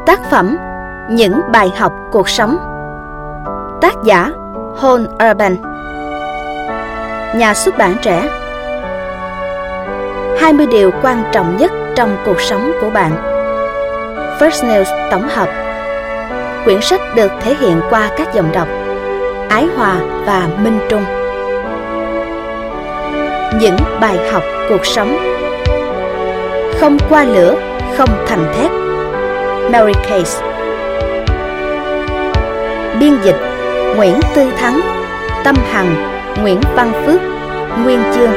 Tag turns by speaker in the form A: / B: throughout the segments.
A: Tác phẩm Những bài học cuộc sống. Tác giả Hon Urban. Nhà xuất bản Trẻ. 20 điều quan trọng nhất trong cuộc sống của bạn. First News tổng hợp. Quyển sách được thể hiện qua các dòng đọc Ái Hòa và Minh Trung. Những bài học cuộc sống. Không qua lửa, không thành thép. Mary Case. Biên dịch Nguyễn Tư Thắng, Tâm Hằng, Nguyễn Văn Phước, Nguyên Chương.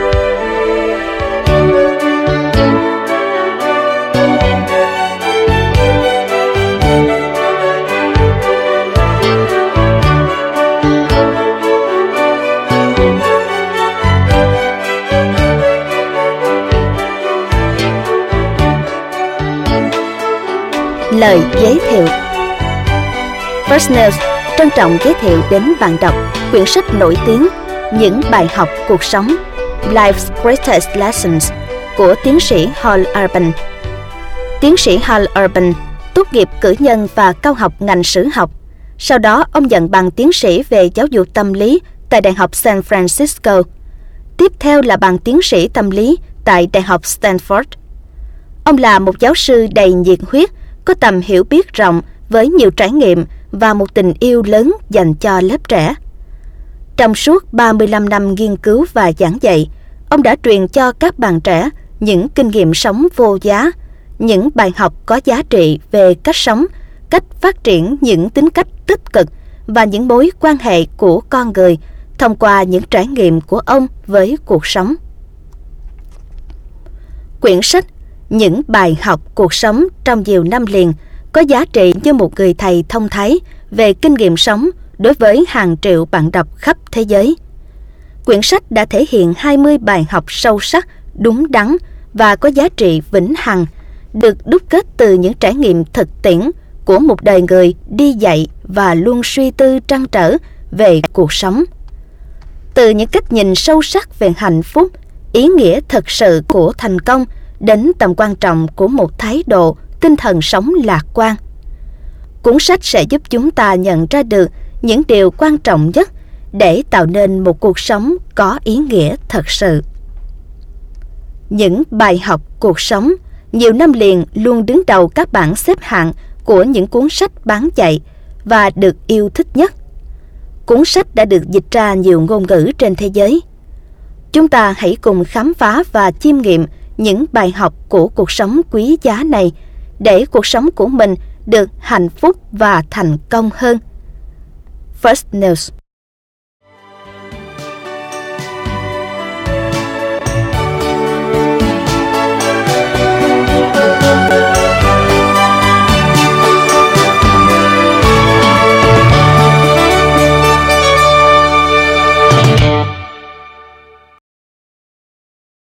A: Lời giới thiệu. First News trân trọng giới thiệu đến bạn đọc quyển sách nổi tiếng Những bài học cuộc sống, Life's Greatest Lessons của tiến sĩ Hal Urban. Tiến sĩ Hal Urban tốt nghiệp cử nhân và cao học ngành sử học. Sau đó ông nhận bằng tiến sĩ về giáo dục tâm lý tại Đại học San Francisco. Tiếp theo là bằng tiến sĩ tâm lý tại Đại học Stanford. Ông là một giáo sư đầy nhiệt huyết, có tầm hiểu biết rộng với nhiều trải nghiệm và một tình yêu lớn dành cho lớp trẻ. Trong suốt 35 năm nghiên cứu và giảng dạy, ông đã truyền cho các bạn trẻ những kinh nghiệm sống vô giá, những bài học có giá trị về cách sống, cách phát triển những tính cách tích cực và những mối quan hệ của con người thông qua những trải nghiệm của ông với cuộc sống. Quyển sách Những bài học cuộc sống trong nhiều năm liền có giá trị như một người thầy thông thái về kinh nghiệm sống đối với hàng triệu bạn đọc khắp thế giới. Quyển sách đã thể hiện 20 bài học sâu sắc, đúng đắn và có giá trị vĩnh hằng, được đúc kết từ những trải nghiệm thực tiễn của một đời người đi dạy và luôn suy tư trăn trở về cuộc sống. Từ những cách nhìn sâu sắc về hạnh phúc, ý nghĩa thực sự của thành công đến tầm quan trọng của một thái độ tinh thần sống lạc quan. Cuốn sách sẽ giúp chúng ta nhận ra được những điều quan trọng nhất để tạo nên một cuộc sống có ý nghĩa thật sự. Những bài học cuộc sống nhiều năm liền luôn đứng đầu các bảng xếp hạng của những cuốn sách bán chạy và được yêu thích nhất. Cuốn sách đã được dịch ra nhiều ngôn ngữ trên thế giới. Chúng ta hãy cùng khám phá và chiêm nghiệm những bài học của cuộc sống quý giá này để cuộc sống của mình được hạnh phúc và thành công hơn. First News.